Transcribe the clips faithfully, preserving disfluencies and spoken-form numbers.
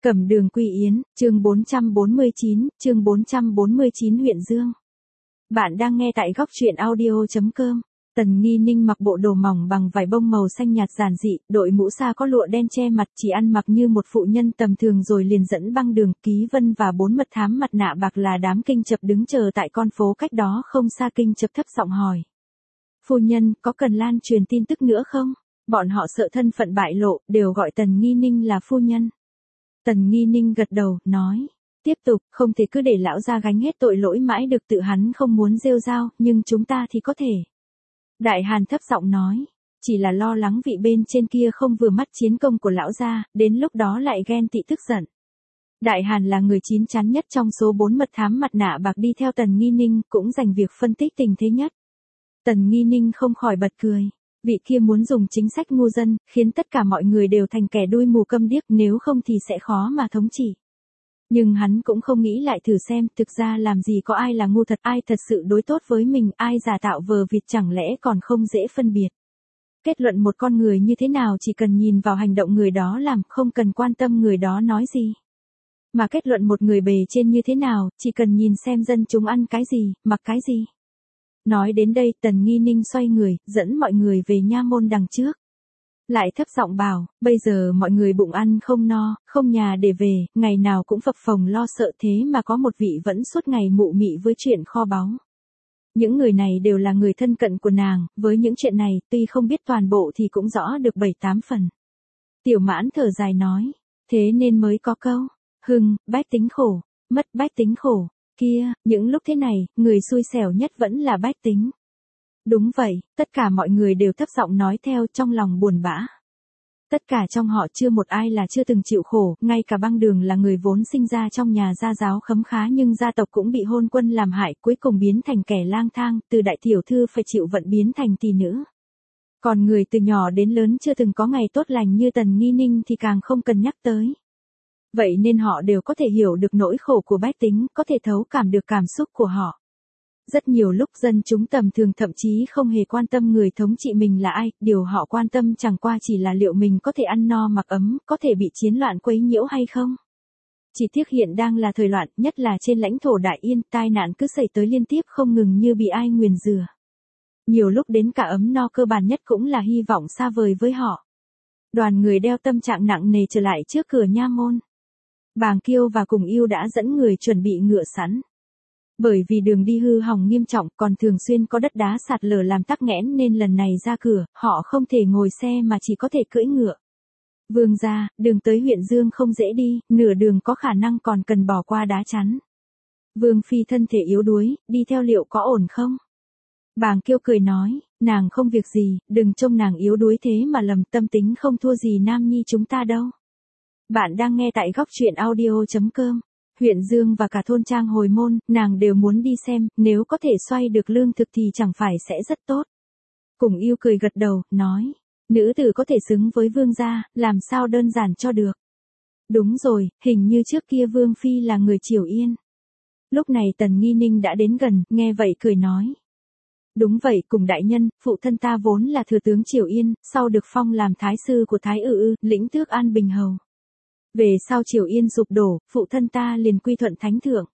Cẩm Đường Quy Yến, chương bốn trăm bốn mươi chín, chương bốn trăm bốn mươi chín huyện Dương. Bạn đang nghe tại góc truyện audio chấm com. Tần Nghi Ninh mặc bộ đồ mỏng bằng vải bông màu xanh nhạt giản dị, đội mũ sa có lụa đen che mặt, chỉ ăn mặc như một phụ nhân tầm thường rồi liền dẫn băng đường, Ký Vân và bốn mật thám mặt nạ bạc là đám kinh chập đứng chờ tại con phố cách đó không xa. Kinh chập thấp giọng hỏi. Phu nhân, có cần lan truyền tin tức nữa không? Bọn họ sợ thân phận bại lộ, đều gọi Tần Nghi Ninh là phu nhân. Tần Nghi Ninh gật đầu, nói. Tiếp tục, không thể cứ để lão gia gánh hết tội lỗi mãi được, tự hắn không muốn rêu rao, nhưng chúng ta thì có thể. Đại Hàn thấp giọng nói. Chỉ là lo lắng vị bên trên kia không vừa mắt chiến công của lão gia, đến lúc đó lại ghen tị tức giận. Đại Hàn là người chín chắn nhất trong số bốn mật thám mặt nạ bạc đi theo Tần Nghi Ninh, cũng dành việc phân tích tình thế nhất. Tần Nghi Ninh không khỏi bật cười. Vị kia muốn dùng chính sách ngu dân, khiến tất cả mọi người đều thành kẻ đuôi mù câm điếc, nếu không thì sẽ khó mà thống trị. Nhưng hắn cũng không nghĩ lại thử xem, thực ra làm gì có ai là ngu thật, ai thật sự đối tốt với mình, ai giả tạo vờ vịt chẳng lẽ còn không dễ phân biệt. Kết luận một con người như thế nào chỉ cần nhìn vào hành động người đó làm, không cần quan tâm người đó nói gì. Mà kết luận một người bề trên như thế nào, chỉ cần nhìn xem dân chúng ăn cái gì, mặc cái gì. Nói đến đây, Tần Nghi Ninh xoay người, dẫn mọi người về nha môn đằng trước. Lại thấp giọng bảo, bây giờ mọi người bụng ăn không no, không nhà để về, ngày nào cũng phập phồng lo sợ, thế mà có một vị vẫn suốt ngày mụ mị với chuyện kho báu. Những người này đều là người thân cận của nàng, với những chuyện này, tuy không biết toàn bộ thì cũng rõ được bảy tám phần. Tiểu Mãn thở dài nói, thế nên mới có câu, hưng, bách tính khổ, mất bách tính khổ. Kia, những lúc thế này, người xui xẻo nhất vẫn là bách tính. Đúng vậy, tất cả mọi người đều thấp giọng nói theo, trong lòng buồn bã. Tất cả trong họ chưa một ai là chưa từng chịu khổ, ngay cả băng đường là người vốn sinh ra trong nhà gia giáo khấm khá nhưng gia tộc cũng bị hôn quân làm hại, cuối cùng biến thành kẻ lang thang, từ đại tiểu thư phải chịu vận biến thành tỷ nữ. Còn người từ nhỏ đến lớn chưa từng có ngày tốt lành như Tần Nghi Ninh thì càng không cần nhắc tới. Vậy nên họ đều có thể hiểu được nỗi khổ của bách tính, có thể thấu cảm được cảm xúc của họ. Rất nhiều lúc dân chúng tầm thường thậm chí không hề quan tâm người thống trị mình là ai, điều họ quan tâm chẳng qua chỉ là liệu mình có thể ăn no mặc ấm, có thể bị chiến loạn quấy nhiễu hay không. Chỉ tiếc hiện đang là thời loạn, nhất là trên lãnh thổ Đại Yên, tai nạn cứ xảy tới liên tiếp không ngừng như bị ai nguyền rủa. Nhiều lúc đến cả ấm no cơ bản nhất cũng là hy vọng xa vời với họ. Đoàn người đeo tâm trạng nặng nề trở lại trước cửa nha môn. Bàng Kiêu và Cùng Yêu đã dẫn người chuẩn bị ngựa sẵn. Bởi vì đường đi hư hỏng nghiêm trọng, còn thường xuyên có đất đá sạt lở làm tắc nghẽn nên lần này ra cửa, họ không thể ngồi xe mà chỉ có thể cưỡi ngựa. Vương gia, đường tới huyện Dương không dễ đi, nửa đường có khả năng còn cần bỏ qua đá chắn. Vương phi thân thể yếu đuối, đi theo liệu có ổn không? Bàng Kiêu cười nói, nàng không việc gì, đừng trông nàng yếu đuối thế mà lầm, tâm tính không thua gì Nam Nhi chúng ta đâu. Bạn đang nghe tại góc truyện audio chấm com. Huyện Dương và cả thôn trang Hồi Môn, nàng đều muốn đi xem, nếu có thể xoay được lương thực thì chẳng phải sẽ rất tốt. Cùng Yêu cười gật đầu, nói, nữ tử có thể xứng với vương gia, làm sao đơn giản cho được. Đúng rồi, hình như trước kia vương phi là người Triều Yên. Lúc này Tần Nghi Ninh đã đến gần, nghe vậy cười nói. Đúng vậy, cùng đại nhân, phụ thân ta vốn là thừa tướng Triều Yên, sau được phong làm thái sư của Thái Ư Ư, lĩnh tước An Bình Hầu. Về sau Triều Yên sụp đổ, phụ thân ta liền quy thuận thánh thượng.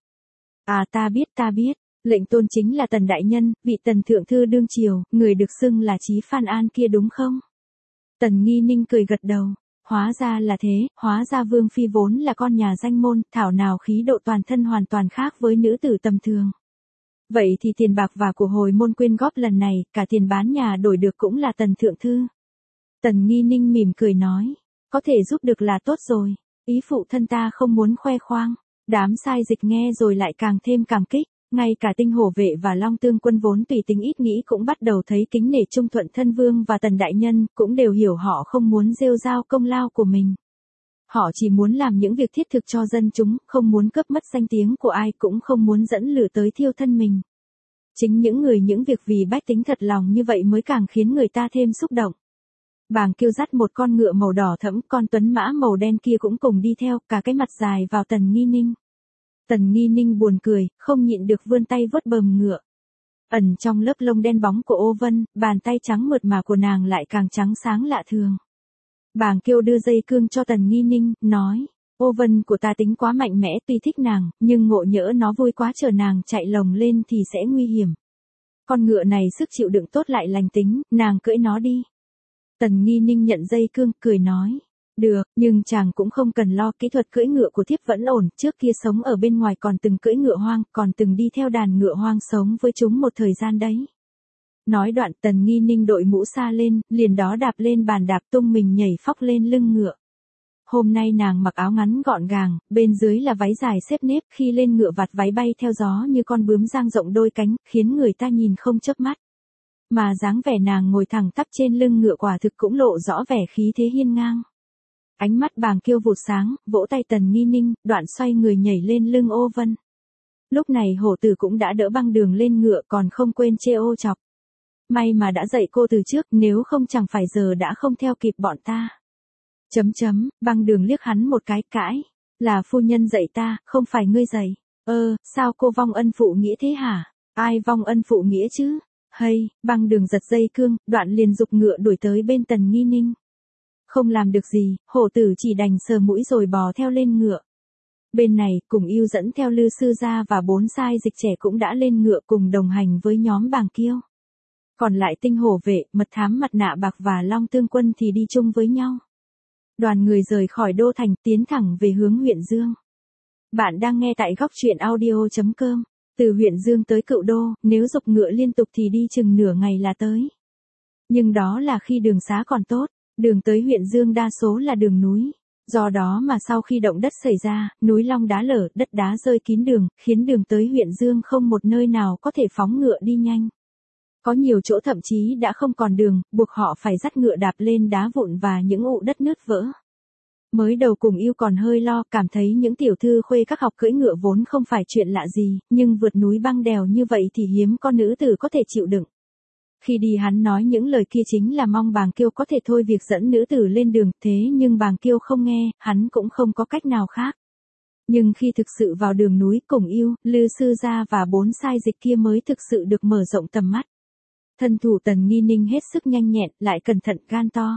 À ta biết ta biết, lệnh tôn chính là Tần đại nhân, vị Tần thượng thư đương triều, người được xưng là Chí Phan An kia đúng không? Tần Nghi Ninh cười gật đầu, hóa ra là thế, hóa ra vương phi vốn là con nhà danh môn, thảo nào khí độ toàn thân hoàn toàn khác với nữ tử tầm thường. Vậy thì tiền bạc và của Hồi Môn quyên góp lần này, cả tiền bán nhà đổi được cũng là Tần thượng thư. Tần Nghi Ninh mỉm cười nói, có thể giúp được là tốt rồi. Ý phụ thân ta không muốn khoe khoang. Đám sai dịch nghe rồi lại càng thêm cảm kích. Ngay cả Tinh Hổ Vệ và Long Tương Quân vốn tùy tính ít nghĩ cũng bắt đầu thấy kính nể trung thuận thân vương và Tần đại nhân, cũng đều hiểu họ không muốn rêu rao công lao của mình. Họ chỉ muốn làm những việc thiết thực cho dân chúng, không muốn cướp mất danh tiếng của ai, cũng không muốn dẫn lửa tới thiêu thân mình. Chính những người những việc vì bách tính thật lòng như vậy mới càng khiến người ta thêm xúc động. Bàng Kiêu dắt một con ngựa màu đỏ thẫm, con tuấn mã màu đen kia cũng cùng đi theo, cả cái mặt dài vào Tần Nghi Ninh. Tần Nghi Ninh buồn cười, không nhịn được vươn tay vuốt bờm ngựa. Ẩn trong lớp lông đen bóng của ô vân, bàn tay trắng mượt mà của nàng lại càng trắng sáng lạ thường. Bàng Kiêu đưa dây cương cho Tần Nghi Ninh, nói, Ô Vân của ta tính quá mạnh mẽ, tuy thích nàng, nhưng ngộ nhỡ nó vui quá chờ nàng chạy lồng lên thì sẽ nguy hiểm. Con ngựa này sức chịu đựng tốt lại lành tính, nàng cưỡi nó đi. Tần Nghi Ninh nhận dây cương, cười nói. Được, nhưng chàng cũng không cần lo, kỹ thuật cưỡi ngựa của thiếp vẫn ổn, trước kia sống ở bên ngoài còn từng cưỡi ngựa hoang, còn từng đi theo đàn ngựa hoang sống với chúng một thời gian đấy. Nói đoạn Tần Nghi Ninh đội mũ xa lên, liền đó đạp lên bàn đạp tung mình nhảy phóc lên lưng ngựa. Hôm nay nàng mặc áo ngắn gọn gàng, bên dưới là váy dài xếp nếp, khi lên ngựa vạt váy bay theo gió như con bướm dang rộng đôi cánh, khiến người ta nhìn không chớp mắt. Mà dáng vẻ nàng ngồi thẳng tắp trên lưng ngựa quả thực cũng lộ rõ vẻ khí thế hiên ngang. Ánh mắt Bàng Kiêu vụt sáng, vỗ tay Tần Nghi Ninh, đoạn xoay người nhảy lên lưng Ô Vân. Lúc này hổ tử cũng đã đỡ Băng Đường lên ngựa còn không quên chê ô chọc. May mà đã dạy cô từ trước, nếu không chẳng phải giờ đã không theo kịp bọn ta. Chấm chấm, Băng Đường liếc hắn một cái, cãi. Là phu nhân dạy ta, không phải ngươi dạy. Ơ, sao cô vong ân phụ nghĩa thế hả? Ai vong ân phụ nghĩa chứ? Hay, Băng Đường giật dây cương, đoạn liền giục ngựa đuổi tới bên Tần Nghi Ninh. Không làm được gì, hổ tử chỉ đành sờ mũi rồi bò theo lên ngựa. Bên này, Cùng Yêu dẫn theo Lư Sư Gia và bốn sai dịch trẻ cũng đã lên ngựa cùng đồng hành với nhóm Bàng Kiêu. Còn lại Tinh Hổ Vệ, Mật Thám Mặt Nạ Bạc và Long Tương Quân thì đi chung với nhau. Đoàn người rời khỏi đô thành tiến thẳng về hướng huyện Dương. Bạn đang nghe tại góc truyện audio chấm com. Từ huyện Dương tới Cựu Đô, nếu giục ngựa liên tục thì đi chừng nửa ngày là tới. Nhưng đó là khi đường xá còn tốt, đường tới huyện Dương đa số là đường núi. Do đó mà sau khi động đất xảy ra, núi long đá lở, đất đá rơi kín đường, khiến đường tới huyện Dương không một nơi nào có thể phóng ngựa đi nhanh. Có nhiều chỗ thậm chí đã không còn đường, buộc họ phải dắt ngựa đạp lên đá vụn và những ụ đất nứt vỡ. Mới đầu Cùng Yêu còn hơi lo, cảm thấy những tiểu thư khuê các học cưỡi ngựa vốn không phải chuyện lạ gì, nhưng vượt núi băng đèo như vậy thì hiếm có nữ tử có thể chịu đựng. Khi đi hắn nói những lời kia chính là mong Bàng Kiêu có thể thôi việc dẫn nữ tử lên đường, thế nhưng Bàng Kiêu không nghe, hắn cũng không có cách nào khác. Nhưng khi thực sự vào đường núi, Cùng Yêu, Lư Sư Gia và bốn sai dịch kia mới thực sự được mở rộng tầm mắt. Thân thủ Tần Nghi Ninh hết sức nhanh nhẹn, lại cẩn thận gan to.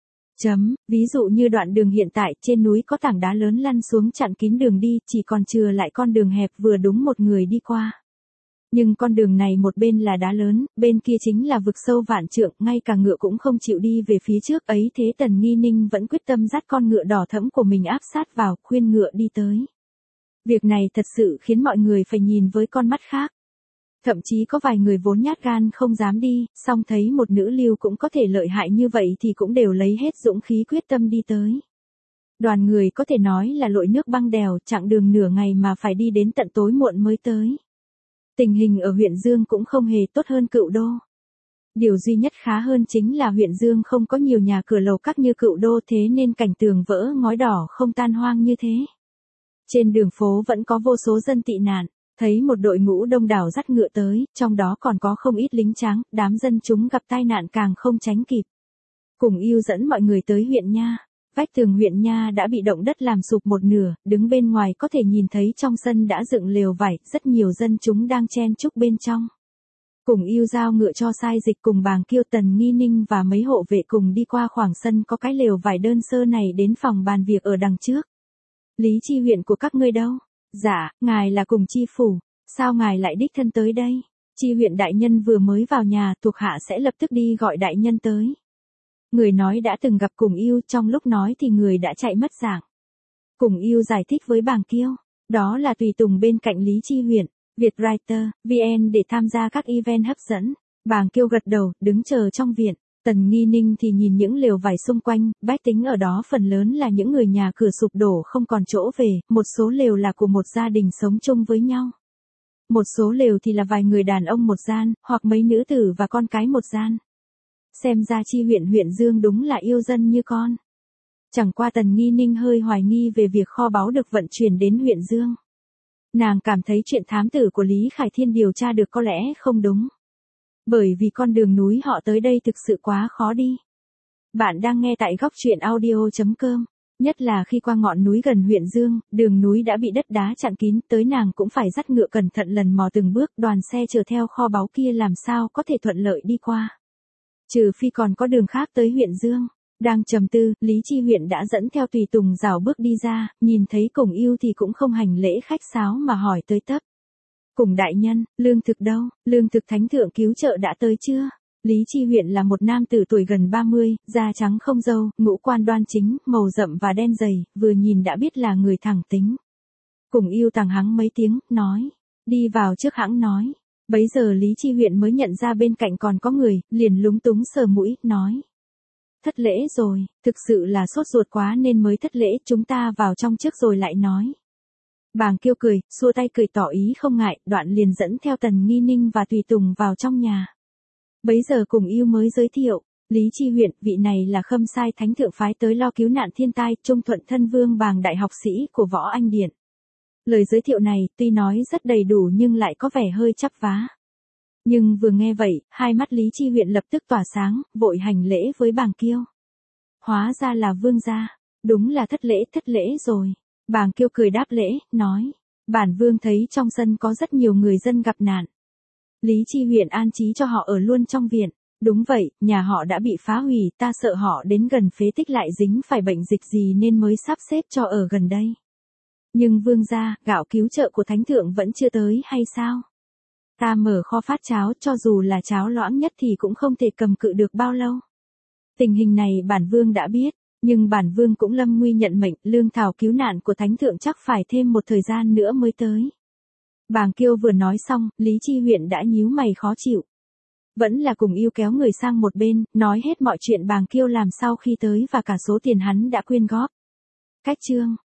Chấm, ví dụ như đoạn đường hiện tại, trên núi có tảng đá lớn lăn xuống chặn kín đường đi, chỉ còn chừa lại con đường hẹp vừa đúng một người đi qua. Nhưng con đường này một bên là đá lớn, bên kia chính là vực sâu vạn trượng, ngay cả ngựa cũng không chịu đi về phía trước ấy, thế Tần Nghi Ninh vẫn quyết tâm dắt con ngựa đỏ thẫm của mình áp sát vào, khuyên ngựa đi tới. Việc này thật sự khiến mọi người phải nhìn với con mắt khác. Thậm chí có vài người vốn nhát gan không dám đi, song thấy một nữ lưu cũng có thể lợi hại như vậy thì cũng đều lấy hết dũng khí quyết tâm đi tới. Đoàn người có thể nói là lội nước băng đèo, chặng đường nửa ngày mà phải đi đến tận tối muộn mới tới. Tình hình ở huyện Dương cũng không hề tốt hơn Cựu Đô. Điều duy nhất khá hơn chính là huyện Dương không có nhiều nhà cửa lầu các như Cựu Đô, thế nên cảnh tường vỡ ngói đỏ không tan hoang như thế. Trên đường phố vẫn có vô số dân tị nạn, thấy một đội ngũ đông đảo dắt ngựa tới, trong đó còn có không ít lính tráng, đám dân chúng gặp tai nạn càng không tránh kịp. Cùng Yêu dẫn mọi người tới huyện Nha. Vách tường huyện Nha đã bị động đất làm sụp một nửa, đứng bên ngoài có thể nhìn thấy trong sân đã dựng lều vải, rất nhiều dân chúng đang chen chúc bên trong. Cùng Yêu giao ngựa cho sai dịch cùng Bàng Kiêu, Tần Nghi Ninh và mấy hộ vệ cùng đi qua khoảng sân có cái lều vải đơn sơ này đến phòng bàn việc ở đằng trước. Lý chi huyện của các ngươi đâu? Dạ, ngài là Cùng chi phủ, sao ngài lại đích thân tới đây? Chi huyện đại nhân vừa mới vào nhà, thuộc hạ sẽ lập tức đi gọi đại nhân tới. Người nói đã từng gặp Cùng Yêu, trong lúc nói thì người đã chạy mất dạng. Cùng Yêu giải thích với Bàng Kiêu, đó là tùy tùng bên cạnh Lý chi huyện, Vietwriter, vê en để tham gia các event hấp dẫn. Bàng Kiêu gật đầu, đứng chờ trong viện. Tần Nghi Ninh thì nhìn những lều vải xung quanh, bách tính ở đó phần lớn là những người nhà cửa sụp đổ không còn chỗ về, một số lều là của một gia đình sống chung với nhau. Một số lều thì là vài người đàn ông một gian, hoặc mấy nữ tử và con cái một gian. Xem ra chi huyện huyện Dương đúng là yêu dân như con. Chẳng qua Tần Nghi Ninh hơi hoài nghi về việc kho báu được vận chuyển đến huyện Dương. Nàng cảm thấy chuyện thám tử của Lý Khải Thiên điều tra được có lẽ không đúng. Bởi vì con đường núi họ tới đây thực sự quá khó đi. Bạn đang nghe tại góc truyện audio chấm com. Nhất là khi qua ngọn núi gần huyện Dương, đường núi đã bị đất đá chặn kín, tới nàng cũng phải dắt ngựa cẩn thận lần mò từng bước, đoàn xe chở theo kho báu kia làm sao có thể thuận lợi đi qua. Trừ phi còn có đường khác tới huyện Dương. Đang trầm tư, Lý Chi Huyện đã dẫn theo tùy tùng rảo bước đi ra, nhìn thấy Cùng Yêu thì cũng không hành lễ khách sáo mà hỏi tới tấp. Cùng đại nhân, lương thực đâu, lương thực thánh thượng cứu trợ đã tới chưa? Lý Chi Huyện là một nam tử tuổi gần ba mươi, da trắng không râu, ngũ quan đoan chính, màu rậm và đen dày, vừa nhìn đã biết là người thẳng tính. Cùng Yêu tằng hắng mấy tiếng, nói, đi vào trước hãng nói. Bấy giờ Lý Chi Huyện mới nhận ra bên cạnh còn có người, liền lúng túng sờ mũi, nói. Thất lễ rồi, thực sự là sốt ruột quá nên mới thất lễ, chúng ta vào trong trước rồi lại nói. Bàng Kiêu cười, xua tay cười tỏ ý không ngại, đoạn liền dẫn theo Tần Nghi Ninh và tùy tùng vào trong nhà. Bấy giờ Cùng Yêu mới giới thiệu, Lý Chi Huyện, vị này là khâm sai thánh thượng phái tới lo cứu nạn thiên tai, Trung Thuận thân vương Bàng đại học sĩ của Võ Anh Điện. Lời giới thiệu này, tuy nói rất đầy đủ nhưng lại có vẻ hơi chắp vá. Nhưng vừa nghe vậy, hai mắt Lý Chi Huyện lập tức tỏa sáng, vội hành lễ với Bàng Kiêu. Hóa ra là vương gia, đúng là thất lễ thất lễ rồi. Bàng Kiêu cười đáp lễ, nói, bản vương thấy trong sân có rất nhiều người dân gặp nạn. Lý Chi Huyện an trí cho họ ở luôn trong viện. Đúng vậy, nhà họ đã bị phá hủy, ta sợ họ đến gần phế tích lại dính phải bệnh dịch gì nên mới sắp xếp cho ở gần đây. Nhưng vương gia, gạo cứu trợ của thánh thượng vẫn chưa tới hay sao? Ta mở kho phát cháo, cho dù là cháo loãng nhất thì cũng không thể cầm cự được bao lâu. Tình hình này bản vương đã biết, nhưng bản vương cũng lâm nguy nhận mệnh, lương thảo cứu nạn của thánh thượng chắc phải thêm một thời gian nữa mới tới. Bàng Kiêu vừa nói xong, Lý Chi Huyện đã nhíu mày khó chịu. Vẫn là Cùng Yêu kéo người sang một bên, nói hết mọi chuyện Bàng Kiêu làm sau khi tới và cả số tiền hắn đã quyên góp. Cách chương